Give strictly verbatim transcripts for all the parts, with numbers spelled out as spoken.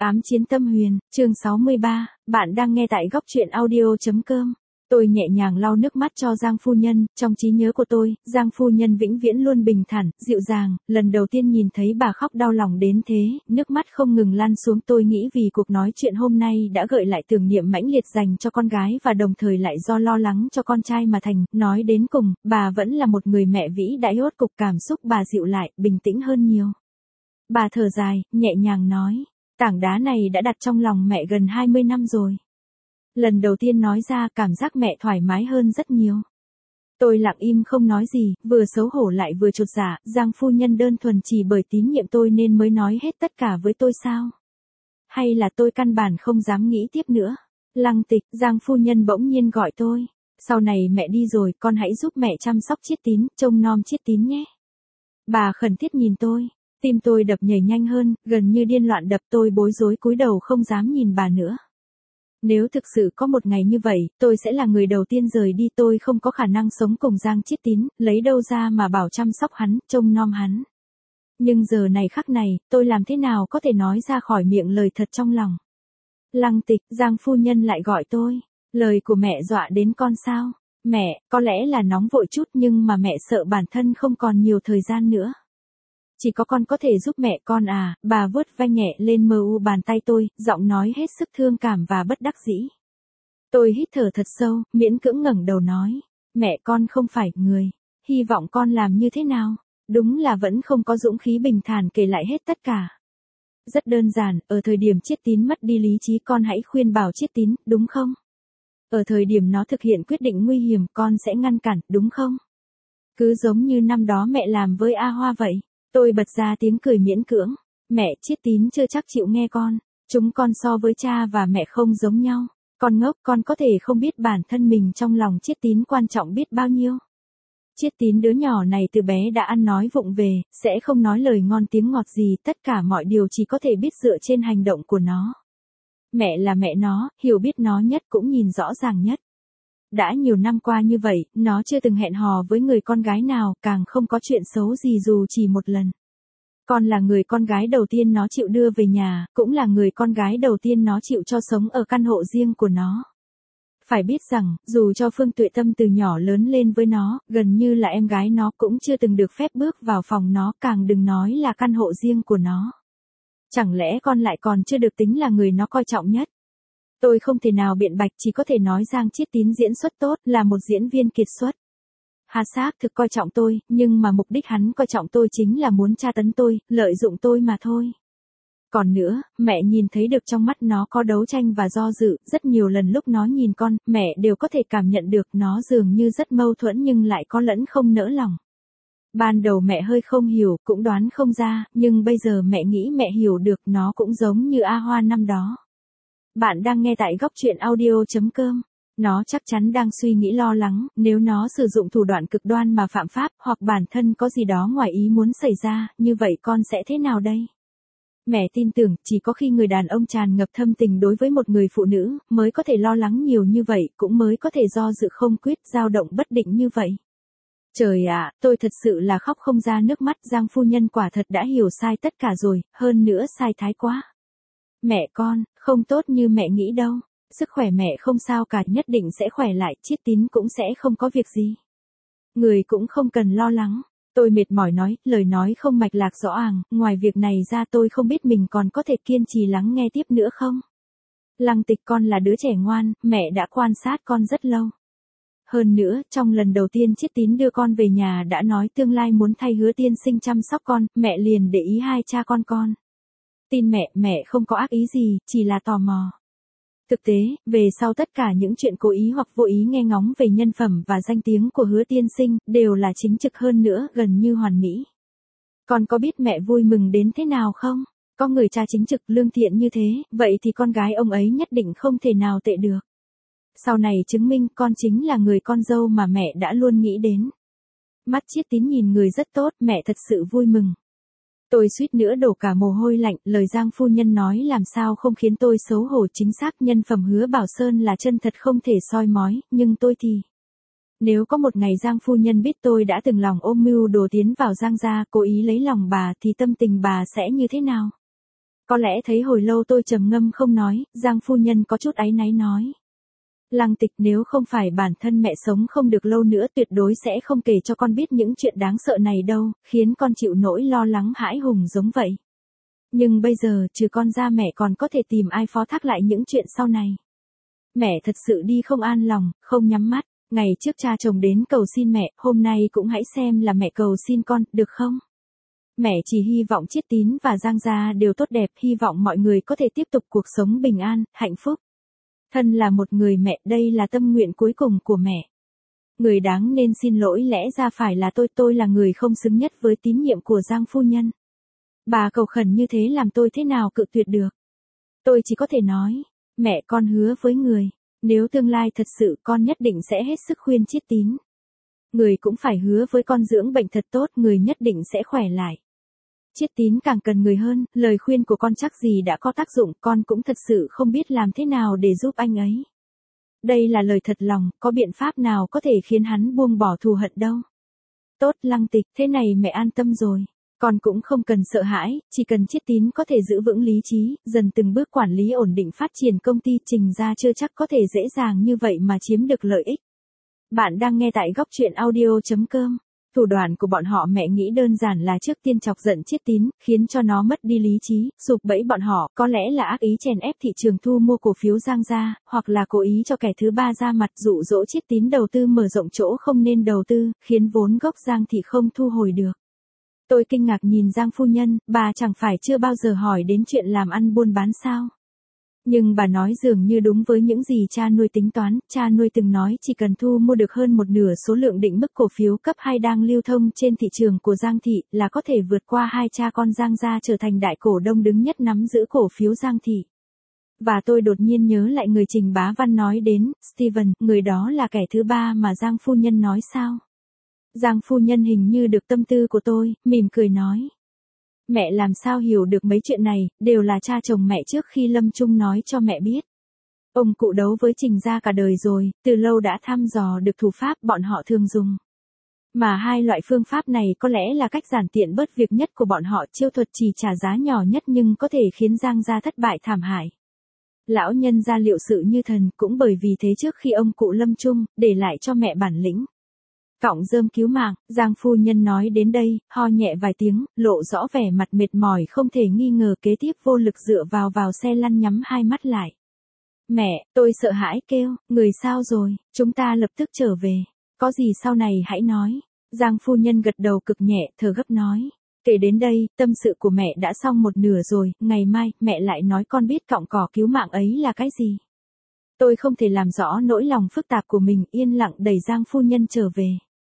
Ám chiến tâm huyền, chương sáu mươi ba, bạn đang nghe tại góc truyện audio.com. Tôi nhẹ nhàng lau nước mắt cho Giang phu nhân, trong trí nhớ của tôi, Giang phu nhân vĩnh viễn luôn bình thản, dịu dàng, lần đầu tiên nhìn thấy bà khóc đau lòng đến thế, nước mắt không ngừng lăn xuống. Tôi nghĩ vì cuộc nói chuyện hôm nay đã gợi lại tưởng niệm mãnh liệt dành cho con gái và đồng thời lại do lo lắng cho con trai mà thành, nói đến cùng, bà vẫn là một người mẹ vĩ đại hốt cục, cảm xúc bà dịu lại, bình tĩnh hơn nhiều. Bà thở dài, nhẹ nhàng nói. Tảng đá này đã đặt trong lòng mẹ gần hai mươi năm rồi. Lần đầu tiên nói ra cảm giác mẹ thoải mái hơn rất nhiều. Tôi lặng im không nói gì, vừa xấu hổ lại vừa chột dạ. Giang phu nhân đơn thuần chỉ bởi tín nhiệm tôi nên mới nói hết tất cả với tôi sao? Hay là tôi căn bản không dám nghĩ tiếp nữa? Lăng Tịch, Giang phu nhân bỗng nhiên gọi tôi. Sau này mẹ đi rồi, con hãy giúp mẹ chăm sóc Chiết Tín, trông nom Chiết Tín nhé. Bà khẩn thiết nhìn tôi. Tim tôi đập nhảy nhanh hơn, gần như điên loạn đập. Tôi bối rối cúi đầu không dám nhìn bà nữa. Nếu thực sự có một ngày như vậy, tôi sẽ là người đầu tiên rời đi. Tôi không có khả năng sống cùng Giang Chiết Tín, lấy đâu ra mà bảo chăm sóc hắn, trông nom hắn. Nhưng giờ này khắc này, tôi làm thế nào có thể nói ra khỏi miệng lời thật trong lòng. Lăng Tịch, Giang phu nhân lại gọi tôi. Lời của mẹ dọa đến con sao? Mẹ, có lẽ là nóng vội chút nhưng mà mẹ sợ bản thân không còn nhiều thời gian nữa. Chỉ có con có thể giúp mẹ con à, bà vuốt vai nhẹ lên mờ u bàn tay tôi, giọng nói hết sức thương cảm và bất đắc dĩ. Tôi hít thở thật sâu, miễn cưỡng ngẩng đầu nói, mẹ con không phải người, hy vọng con làm như thế nào, đúng là vẫn không có dũng khí bình thản kể lại hết tất cả. Rất đơn giản, ở thời điểm Chiết Tín mất đi lý trí con hãy khuyên bảo Chiết Tín, đúng không? Ở thời điểm nó thực hiện quyết định nguy hiểm con sẽ ngăn cản, đúng không? Cứ giống như năm đó mẹ làm với A Hoa vậy. Tôi bật ra tiếng cười miễn cưỡng. Mẹ, Chiết Tín chưa chắc chịu nghe con. Chúng con so với cha và mẹ không giống nhau. Con ngốc, con có thể không biết bản thân mình trong lòng Chiết Tín quan trọng biết bao nhiêu. Chiết Tín đứa nhỏ này từ bé đã ăn nói vụng về, sẽ không nói lời ngon tiếng ngọt gì, tất cả mọi điều chỉ có thể biết dựa trên hành động của nó. Mẹ là mẹ nó, hiểu biết nó nhất cũng nhìn rõ ràng nhất. Đã nhiều năm qua như vậy, nó chưa từng hẹn hò với người con gái nào, càng không có chuyện xấu gì dù chỉ một lần. Con là người con gái đầu tiên nó chịu đưa về nhà, cũng là người con gái đầu tiên nó chịu cho sống ở căn hộ riêng của nó. Phải biết rằng, dù cho Phương Tuệ Tâm từ nhỏ lớn lên với nó, gần như là em gái nó cũng chưa từng được phép bước vào phòng nó, càng đừng nói là căn hộ riêng của nó. Chẳng lẽ con lại còn chưa được tính là người nó coi trọng nhất? Tôi không thể nào biện bạch, chỉ có thể nói Giang Chiết Tín diễn xuất tốt, là một diễn viên kiệt xuất. Hắn xác thực coi trọng tôi, nhưng mà mục đích hắn coi trọng tôi chính là muốn tra tấn tôi, lợi dụng tôi mà thôi. Còn nữa, mẹ nhìn thấy được trong mắt nó có đấu tranh và do dự, rất nhiều lần lúc nó nhìn con, mẹ đều có thể cảm nhận được nó dường như rất mâu thuẫn nhưng lại có lẫn không nỡ lòng. Ban đầu mẹ hơi không hiểu, cũng đoán không ra, nhưng bây giờ mẹ nghĩ mẹ hiểu được, nó cũng giống như A Hoa năm đó. Bạn đang nghe tại góc truyện audio.com. Nó chắc chắn đang suy nghĩ lo lắng, nếu nó sử dụng thủ đoạn cực đoan mà phạm pháp, hoặc bản thân có gì đó ngoài ý muốn xảy ra, như vậy con sẽ thế nào đây? Mẹ tin tưởng, chỉ có khi người đàn ông tràn ngập thâm tình đối với một người phụ nữ, mới có thể lo lắng nhiều như vậy, cũng mới có thể do dự không quyết, dao động bất định như vậy. Trời ạ, tôi thật sự là khóc không ra nước mắt. Giang phu nhân quả thật đã hiểu sai tất cả rồi, hơn nữa sai thái quá. Mẹ con, không tốt như mẹ nghĩ đâu. Sức khỏe mẹ không sao cả, nhất định sẽ khỏe lại, Chiết Tín cũng sẽ không có việc gì. Người cũng không cần lo lắng. Tôi mệt mỏi nói, lời nói không mạch lạc rõ ràng, ngoài việc này ra tôi không biết mình còn có thể kiên trì lắng nghe tiếp nữa không. Lăng Tịch, con là đứa trẻ ngoan, mẹ đã quan sát con rất lâu. Hơn nữa, trong lần đầu tiên Chiết Tín đưa con về nhà đã nói tương lai muốn thay Hứa Tiên Sinh chăm sóc con, mẹ liền để ý hai cha con con. Tin mẹ, mẹ không có ác ý gì, chỉ là tò mò. Thực tế, về sau tất cả những chuyện cố ý hoặc vô ý nghe ngóng về nhân phẩm và danh tiếng của Hứa Tiên Sinh, đều là chính trực hơn nữa, gần như hoàn mỹ. Con có biết mẹ vui mừng đến thế nào không? Có người cha chính trực lương thiện như thế, vậy thì con gái ông ấy nhất định không thể nào tệ được. Sau này chứng minh con chính là người con dâu mà mẹ đã luôn nghĩ đến. Mắt Chiết Tín nhìn người rất tốt, mẹ thật sự vui mừng. Tôi suýt nữa đổ cả mồ hôi lạnh, lời Giang phu nhân nói làm sao không khiến tôi xấu hổ. Chính xác, nhân phẩm Hứa Bảo Sơn là chân thật không thể soi mói, nhưng tôi thì... Nếu có một ngày Giang phu nhân biết tôi đã từng lòng ôm mưu đồ tiến vào Giang gia, cố ý lấy lòng bà thì tâm tình bà sẽ như thế nào? Có lẽ thấy hồi lâu tôi trầm ngâm không nói, Giang phu nhân có chút áy náy nói. Lăng Tịch, nếu không phải bản thân mẹ sống không được lâu nữa tuyệt đối sẽ không kể cho con biết những chuyện đáng sợ này đâu, khiến con chịu nỗi lo lắng hãi hùng giống vậy. Nhưng bây giờ trừ con ra mẹ còn có thể tìm ai phó thác lại những chuyện sau này. Mẹ thật sự đi không an lòng, không nhắm mắt. Ngày trước cha chồng đến cầu xin mẹ, hôm nay cũng hãy xem là mẹ cầu xin con, được không? Mẹ chỉ hy vọng Chiết Tín và Giang gia đều tốt đẹp, hy vọng mọi người có thể tiếp tục cuộc sống bình an, hạnh phúc. Thân là một người mẹ, đây là tâm nguyện cuối cùng của mẹ. Người đáng nên xin lỗi lẽ ra phải là tôi, tôi là người không xứng nhất với tín nhiệm của Giang phu nhân. Bà cầu khẩn như thế làm tôi thế nào cự tuyệt được. Tôi chỉ có thể nói, mẹ con hứa với người, nếu tương lai thật sự con nhất định sẽ hết sức khuyên Chiết Tín. Người cũng phải hứa với con dưỡng bệnh thật tốt, người nhất định sẽ khỏe lại. Chiết Tín càng cần người hơn, lời khuyên của con chắc gì đã có tác dụng, con cũng thật sự không biết làm thế nào để giúp anh ấy. Đây là lời thật lòng, có biện pháp nào có thể khiến hắn buông bỏ thù hận đâu. Tốt Lăng Tịch, thế này mẹ an tâm rồi. Con cũng không cần sợ hãi, chỉ cần Chiết Tín có thể giữ vững lý trí, dần từng bước quản lý ổn định phát triển công ty, Trình gia chưa chắc có thể dễ dàng như vậy mà chiếm được lợi ích. Bạn đang nghe tại góc truyện audio chấm com. Thủ đoạn của bọn họ mẹ nghĩ đơn giản là trước tiên chọc giận Chiết Tín, khiến cho nó mất đi lý trí, sụp bẫy bọn họ, có lẽ là ác ý chèn ép thị trường thu mua cổ phiếu Giang gia, hoặc là cố ý cho kẻ thứ ba ra mặt dụ dỗ Chiết Tín đầu tư mở rộng chỗ không nên đầu tư, khiến vốn gốc Giang thị không thu hồi được. Tôi kinh ngạc nhìn Giang phu nhân, bà chẳng phải chưa bao giờ hỏi đến chuyện làm ăn buôn bán sao? Nhưng bà nói dường như đúng với những gì cha nuôi tính toán, cha nuôi từng nói chỉ cần thu mua được hơn một nửa số lượng định mức cổ phiếu cấp hai đang lưu thông trên thị trường của Giang thị là có thể vượt qua hai cha con Giang gia trở thành đại cổ đông đứng nhất nắm giữ cổ phiếu Giang thị. Và tôi đột nhiên nhớ lại người Trình Bá Văn nói đến, Steven, người đó là kẻ thứ ba mà Giang phu nhân nói sao? Giang phu nhân hình như được tâm tư của tôi, mỉm cười nói. Mẹ làm sao hiểu được mấy chuyện này, đều là cha chồng mẹ trước khi lâm chung nói cho mẹ biết. Ông cụ đấu với Trình gia cả đời rồi, từ lâu đã thăm dò được thủ pháp bọn họ thường dùng. Mà hai loại phương pháp này có lẽ là cách giản tiện bớt việc nhất của bọn họ, chiêu thuật chỉ trả giá nhỏ nhất nhưng có thể khiến Giang gia thất bại thảm hại. Lão nhân gia liệu sự như thần, cũng bởi vì thế trước khi ông cụ lâm chung, để lại cho mẹ bản lĩnh. Cọng rơm cứu mạng, Giang phu nhân nói đến đây, ho nhẹ vài tiếng, lộ rõ vẻ mặt mệt mỏi không thể nghi ngờ, kế tiếp vô lực dựa vào vào xe lăn nhắm hai mắt lại. Mẹ, tôi sợ hãi kêu, người sao rồi, chúng ta lập tức trở về. Có gì sau này hãy nói. Giang phu nhân gật đầu cực nhẹ, thở gấp nói. Kể đến đây, tâm sự của mẹ đã xong một nửa rồi, ngày mai, mẹ lại nói con biết cọng cỏ cứu mạng ấy là cái gì. Tôi không thể làm rõ nỗi lòng phức tạp của mình, yên lặng đẩy Giang phu nhân trở về.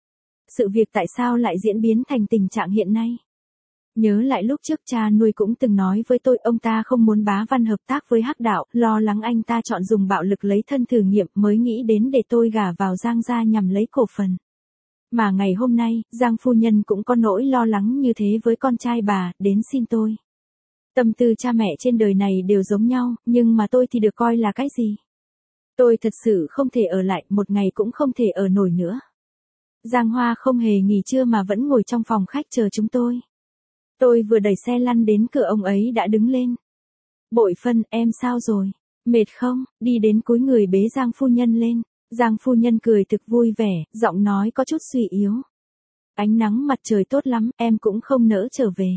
Sự việc tại sao lại diễn biến thành tình trạng hiện nay? Nhớ lại lúc trước cha nuôi cũng từng nói với tôi, ông ta không muốn Bá Văn hợp tác với Hắc đạo, lo lắng anh ta chọn dùng bạo lực lấy thân thử nghiệm, mới nghĩ đến để tôi gả vào Giang gia nhằm lấy cổ phần. Mà ngày hôm nay, Giang phu nhân cũng có nỗi lo lắng như thế với con trai bà, đến xin tôi. Tâm tư cha mẹ trên đời này đều giống nhau, nhưng mà tôi thì được coi là cái gì? Tôi thật sự không thể ở lại, một ngày cũng không thể ở nổi nữa. Giang Hoa không hề nghỉ trưa mà vẫn ngồi trong phòng khách chờ chúng tôi. Tôi vừa đẩy xe lăn đến cửa ông ấy đã đứng lên. Bội Phân, em sao rồi? Mệt không? Đi đến cúi người bế Giang phu nhân lên. Giang phu nhân cười thực vui vẻ, giọng nói có chút suy yếu. Ánh nắng mặt trời tốt lắm, em cũng không nỡ trở về.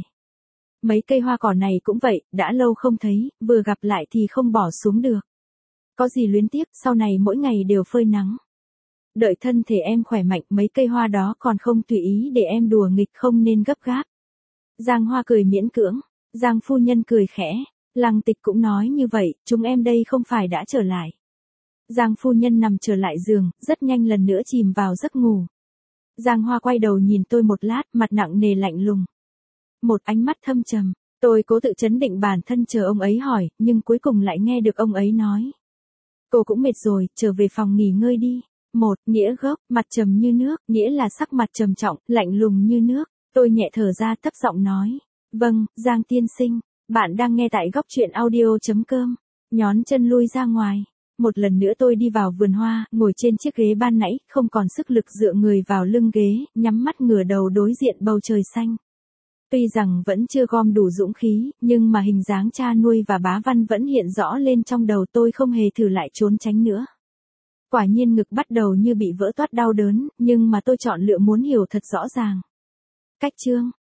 Mấy cây hoa cỏ này cũng vậy, đã lâu không thấy, vừa gặp lại thì không bỏ xuống được. Có gì luyến tiếc, sau này mỗi ngày đều phơi nắng. Đợi thân thể em khỏe mạnh, mấy cây hoa đó còn không tùy ý để em đùa nghịch, không nên gấp gáp. Giang Hoa cười miễn cưỡng. Giang phu nhân cười khẽ. Lăng Tịch cũng nói như vậy, chúng em đây không phải đã trở lại. Giang phu nhân nằm trở lại giường, rất nhanh lần nữa chìm vào giấc ngủ. Giang Hoa quay đầu nhìn tôi một lát, mặt nặng nề lạnh lùng. Một ánh mắt thâm trầm, tôi cố tự trấn định bản thân chờ ông ấy hỏi, nhưng cuối cùng lại nghe được ông ấy nói. Cô cũng mệt rồi, trở về phòng nghỉ ngơi đi. Một, nghĩa gốc, mặt trầm như nước, nghĩa là sắc mặt trầm trọng, lạnh lùng như nước. Tôi nhẹ thở ra thấp giọng nói. Vâng, Giang tiên sinh, bạn đang nghe tại góc truyện audio chấm com. Nhón chân lui ra ngoài. Một lần nữa tôi đi vào vườn hoa, ngồi trên chiếc ghế ban nãy, không còn sức lực dựa người vào lưng ghế, nhắm mắt ngửa đầu đối diện bầu trời xanh. Tuy rằng vẫn chưa gom đủ dũng khí, nhưng mà hình dáng cha nuôi và bá văn vẫn hiện rõ lên trong đầu tôi, không hề thử lại trốn tránh nữa. Quả nhiên ngực bắt đầu như bị vỡ toát đau đớn, nhưng mà tôi chọn lựa muốn hiểu thật rõ ràng. Cách chương